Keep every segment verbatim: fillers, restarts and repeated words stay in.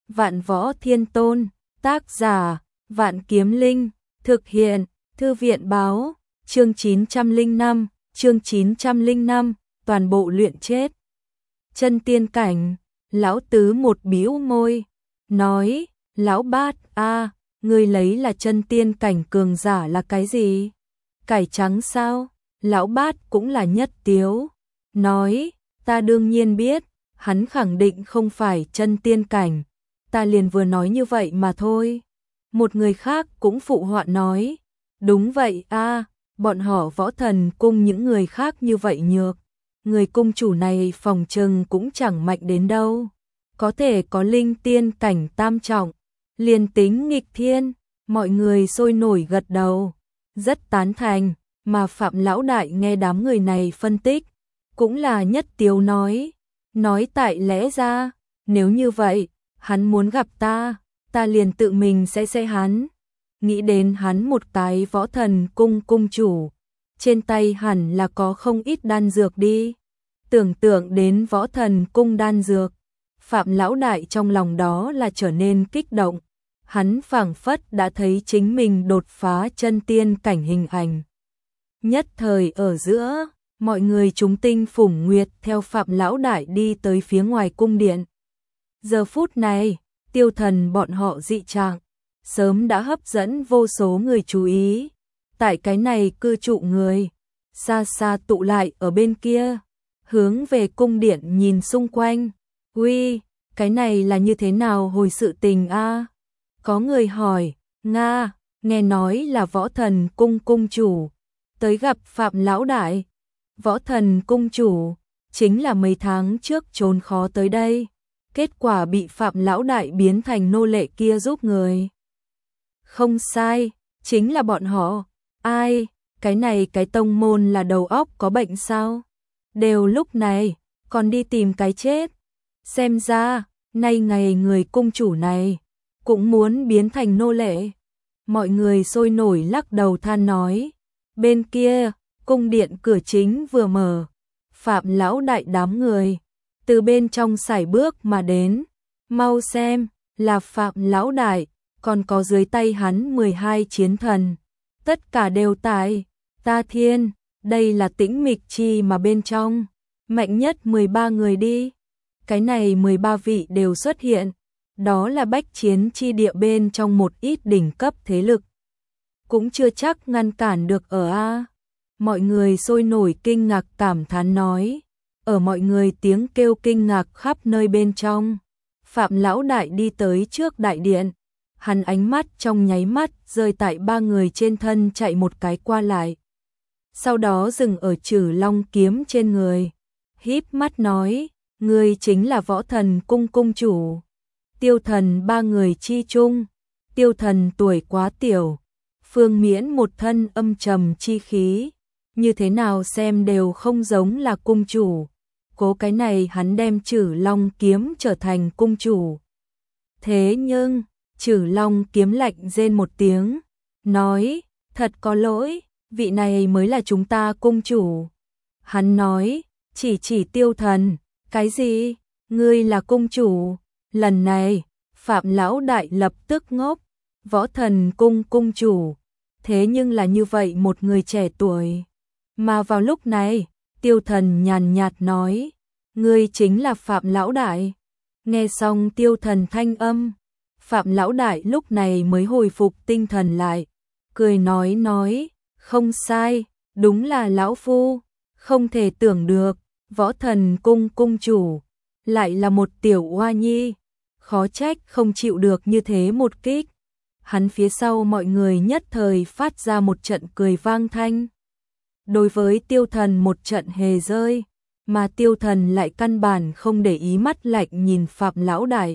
Vạn Võ Thiên Tôn, tác giả, Vạn Kiếm Linh, thực hiện, Thư viện báo, chương chín trăm lẻ năm, chương chín trăm lẻ năm, toàn bộ luyện chết. Chân tiên cảnh, lão tứ một bĩu môi, nói, lão bát a, ngươi lấy là chân tiên cảnh cường giả là cái gì? Cải trắng sao? Lão bát cũng là nhất tiếu, nói, ta đương nhiên biết, hắn khẳng định không phải chân tiên cảnh, ta liền vừa nói như vậy mà thôi. Một người khác cũng phụ họa nói, đúng vậy a, bọn họ Võ Thần cung những người khác như vậy nhược, người cung chủ này phòng trừng cũng chẳng mạnh đến đâu, có thể có linh tiên cảnh tam trọng, liền tính nghịch thiên, mọi người sôi nổi gật đầu, rất tán thành, mà Phạm lão đại nghe đám người này phân tích, cũng là nhất tiếu nói, nói tại lẽ ra, nếu như vậy, hắn muốn gặp ta, ta liền tự mình sẽ sẽ hắn. Nghĩ đến hắn một cái Võ Thần cung cung chủ, trên tay hẳn là có không ít đan dược đi. Tưởng tượng đến Võ Thần cung đan dược, Phạm lão đại trong lòng đó là trở nên kích động. Hắn phảng phất đã thấy chính mình đột phá chân tiên cảnh hình ảnh. Nhất thời ở giữa, mọi người chúng tinh phủng nguyệt theo Phạm lão đại đi tới phía ngoài cung điện. Giờ phút này, Tiêu Thần bọn họ dị trạng, sớm đã hấp dẫn vô số người chú ý. Tại cái này cư trụ người, xa xa tụ lại ở bên kia, hướng về cung điện nhìn xung quanh. Uy, cái này là như thế nào hồi sự tình a? Có người hỏi, Nga, nghe nói là Võ Thần cung cung chủ, tới gặp Phạm lão đại. Võ Thần cung chủ, chính là mấy tháng trước trốn khó tới đây, kết quả bị Phạm lão đại biến thành nô lệ kia giúp người. Không sai, chính là bọn họ. Ai, cái này cái tông môn là đầu óc có bệnh sao? Đều lúc này, còn đi tìm cái chết. Xem ra, nay ngày người cung chủ này, cũng muốn biến thành nô lệ. Mọi người sôi nổi lắc đầu than nói. Bên kia, cung điện cửa chính vừa mở. Phạm lão đại đám người, từ bên trong sải bước mà đến. Mau xem, là Phạm lão đại, còn có dưới tay hắn mười hai chiến thần. Tất cả đều tại, ta thiên, đây là Tĩnh Mịch Chi mà bên trong. Mạnh nhất mười ba người đi. Cái này mười ba vị đều xuất hiện. Đó là bách chiến chi địa bên trong một ít đỉnh cấp thế lực. Cũng chưa chắc ngăn cản được ở A. Mọi người sôi nổi kinh ngạc cảm thán nói. Ở mọi người tiếng kêu kinh ngạc khắp nơi bên trong. Phạm lão đại đi tới trước đại điện. Hắn ánh mắt trong nháy mắt rơi tại ba người trên thân chạy một cái qua lại. Sau đó dừng ở Trử Long kiếm trên người. Híp mắt nói, người chính là Võ Thần cung cung chủ. Tiêu Thần ba người chi chung. Tiêu Thần tuổi quá tiểu. Phương Miễn một thân âm trầm chi khí. Như thế nào xem đều không giống là cung chủ. Cố cái này hắn đem Trử Long kiếm trở thành cung chủ. Thế nhưng, Trử Long kiếm lạnh rên một tiếng. Nói, thật có lỗi, vị này mới là chúng ta cung chủ. Hắn nói, chỉ chỉ Tiêu Thần, cái gì, ngươi là cung chủ. Lần này, Phạm lão đại lập tức ngốc, Võ Thần cung cung chủ. Thế nhưng là như vậy một người trẻ tuổi. Mà vào lúc này, Tiêu Thần nhàn nhạt nói, ngươi chính là Phạm lão đại. Nghe xong Tiêu Thần thanh âm, Phạm lão đại lúc này mới hồi phục tinh thần lại, cười nói nói, không sai, đúng là lão phu, không thể tưởng được, Võ Thần cung cung chủ, lại là một tiểu oa nhi, khó trách không chịu được như thế một kích. Hắn phía sau mọi người nhất thời phát ra một trận cười vang thanh. Đối với Tiêu Thần một trận hề rơi, mà Tiêu Thần lại căn bản không để ý, mắt lạnh nhìn Phạm lão đại.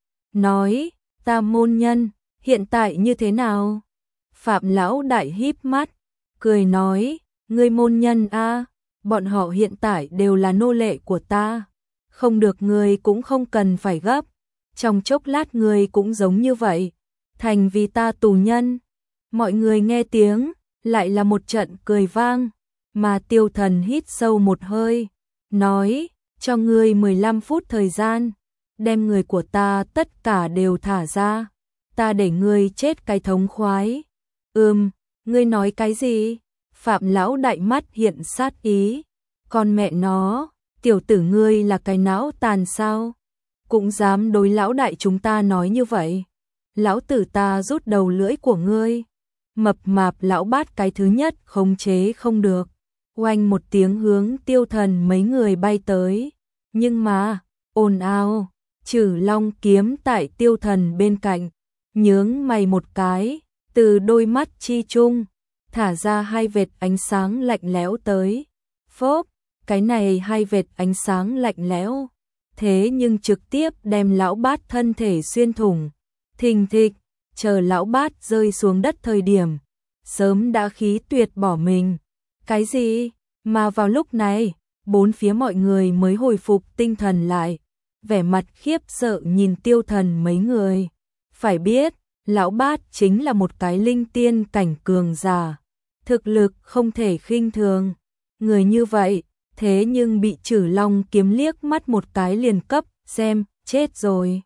Nói, ta môn nhân, hiện tại như thế nào? Phạm lão đại híp mắt, cười nói, ngươi môn nhân a, bọn họ hiện tại đều là nô lệ của ta. Không được ngươi cũng không cần phải gấp, trong chốc lát ngươi cũng giống như vậy, thành vì ta tù nhân. Mọi người nghe tiếng, lại là một trận cười vang, mà Tiêu Thần hít sâu một hơi, nói, cho ngươi mười lăm phút thời gian, đem người của ta tất cả đều thả ra, ta để ngươi chết cái thống khoái. Ừm, ngươi nói cái gì? Phạm lão đại mắt hiện sát ý. Con mẹ nó, tiểu tử ngươi là cái não tàn sao? Cũng dám đối lão đại chúng ta nói như vậy. Lão tử ta rút đầu lưỡi của ngươi. Mập mạp lão bát cái thứ nhất khống chế không được. Oanh một tiếng hướng Tiêu Thần mấy người bay tới. Nhưng mà, ồn ào, Trử Long Kiếm tại Tiêu Thần bên cạnh, nhướng mày một cái, từ đôi mắt chi chung, thả ra hai vệt ánh sáng lạnh lẽo tới. Phốp, cái này hai vệt ánh sáng lạnh lẽo, thế nhưng trực tiếp đem lão bát thân thể xuyên thủng. Thình thịch, chờ lão bát rơi xuống đất thời điểm, sớm đã khí tuyệt bỏ mình. Cái gì? Mà vào lúc này, bốn phía mọi người mới hồi phục tinh thần lại, vẻ mặt khiếp sợ nhìn Tiêu Thần mấy người. Phải biết, lão bát chính là một cái linh tiên cảnh cường giả, thực lực không thể khinh thường. Người như vậy, thế nhưng bị Trử Long Kiếm liếc mắt một cái liền cấp, xem, chết rồi.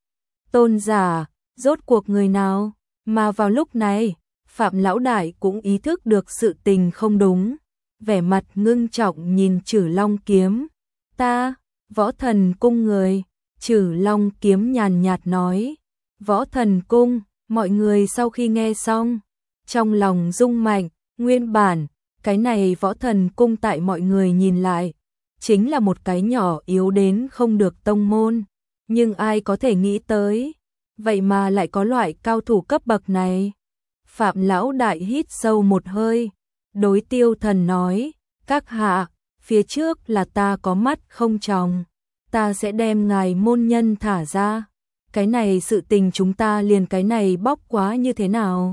Tôn giả, rốt cuộc người nào? Mà vào lúc này, Phạm lão đại cũng ý thức được sự tình không đúng, vẻ mặt ngưng trọng nhìn Trử Long Kiếm. Ta, Võ Thần Cung người. Trử Long Kiếm nhàn nhạt nói. Võ Thần Cung. Mọi người sau khi nghe xong, trong lòng rung mạnh. Nguyên bản, cái này Võ Thần Cung tại mọi người nhìn lại, chính là một cái nhỏ yếu đến không được tông môn. Nhưng ai có thể nghĩ tới, vậy mà lại có loại cao thủ cấp bậc này. Phạm lão đại hít sâu một hơi, đối Tiêu Thần nói, các hạ, phía trước là ta có mắt không tròng, ta sẽ đem ngài môn nhân thả ra. Cái này sự tình chúng ta liền cái này bóc quá như thế nào?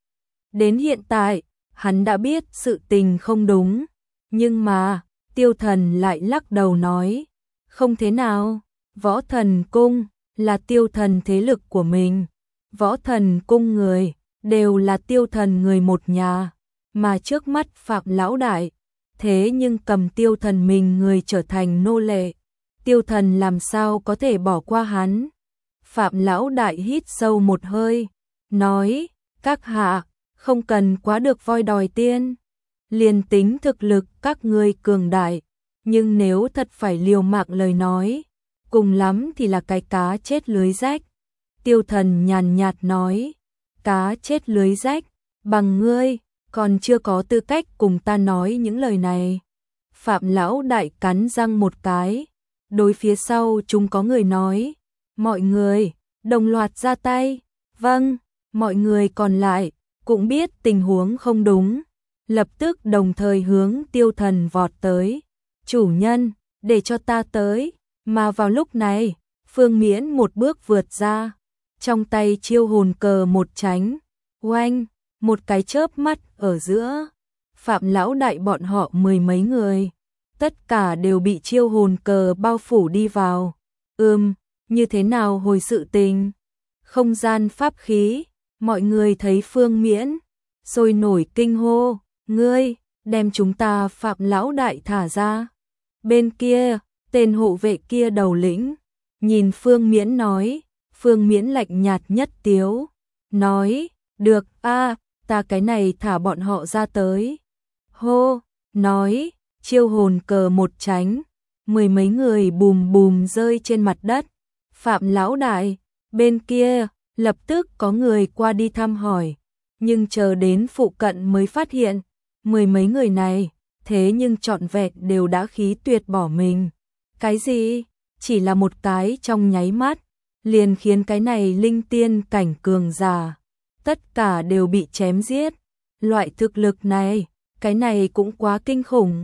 Đến hiện tại, hắn đã biết sự tình không đúng, nhưng mà, Tiêu Thần lại lắc đầu nói, không thế nào, Võ Thần Cung là Tiêu Thần thế lực của mình, Võ Thần Cung người đều là Tiêu Thần người một nhà, mà trước mắt Phạm lão đại, thế nhưng cầm Tiêu Thần mình người trở thành nô lệ, Tiêu Thần làm sao có thể bỏ qua hắn? Phạm lão đại hít sâu một hơi, nói, các hạ, không cần quá được voi đòi tiên, liền tính thực lực các ngươi cường đại, nhưng nếu thật phải liều mạng lời nói, cùng lắm thì là cái cá chết lưới rách. Tiêu Thần nhàn nhạt nói, cá chết lưới rách, bằng ngươi, còn chưa có tư cách cùng ta nói những lời này. Phạm lão đại cắn răng một cái, đối phía sau chúng có người nói, mọi người, đồng loạt ra tay. Vâng, mọi người còn lại, cũng biết tình huống không đúng, lập tức đồng thời hướng Tiêu Thần vọt tới. Chủ nhân, để cho ta tới. Mà vào lúc này, Phương Miễn một bước vượt ra, trong tay chiêu hồn cờ một tránh, oanh, một cái chớp mắt ở giữa. Phạm lão đại bọn họ mười mấy người, tất cả đều bị chiêu hồn cờ bao phủ đi vào. Ừm, như thế nào hồi sự tình? Không gian pháp khí, mọi người thấy Phương Miễn, sôi nổi kinh hô, ngươi, đem chúng ta Phạm lão đại thả ra. Bên kia, tên hộ vệ kia đầu lĩnh, nhìn Phương Miễn nói, Phương Miễn lạnh nhạt nhất tiếu, nói, được, a, ta cái này thả bọn họ ra tới. Hô, nói, chiêu hồn cờ một tránh, mười mấy người bùm bùm rơi trên mặt đất. Phạm lão đại, bên kia, lập tức có người qua đi thăm hỏi, nhưng chờ đến phụ cận mới phát hiện, mười mấy người này, thế nhưng trọn vẹn đều đã khí tuyệt bỏ mình. Cái gì? Chỉ là một cái trong nháy mắt, liền khiến cái này linh tiên cảnh cường giả, tất cả đều bị chém giết. Loại thực lực này, cái này cũng quá kinh khủng.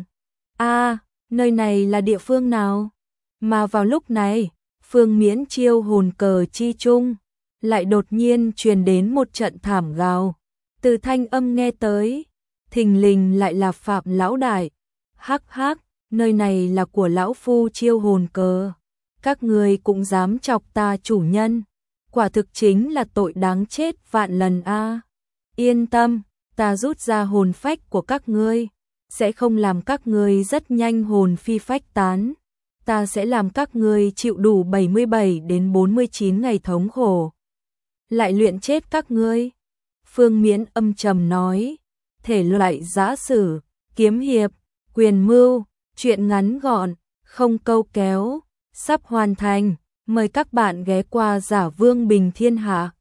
A, nơi này là địa phương nào? Mà vào lúc này, Phương Miễn chiêu hồn cờ chi chung, lại đột nhiên truyền đến một trận thảm gào. Từ thanh âm nghe tới, thình lình lại là Phạm lão đại. Hắc hắc, nơi này là của lão phu chiêu hồn cờ, các người cũng dám chọc ta chủ nhân, quả thực chính là tội đáng chết vạn lần a. Yên tâm, ta rút ra hồn phách của các ngươi, sẽ không làm các ngươi rất nhanh hồn phi phách tán. ta sẽ làm các ngươi chịu đủ bảy mươi bảy đến bốn mươi chín ngày thống khổ. Lại luyện chết các ngươi. Phương Miễn âm trầm nói, thể loại giã sử, kiếm hiệp, quyền mưu, truyện ngắn gọn, không câu kéo, sắp hoàn thành, mời các bạn ghé qua Giả Vương Bình Thiên Hạ.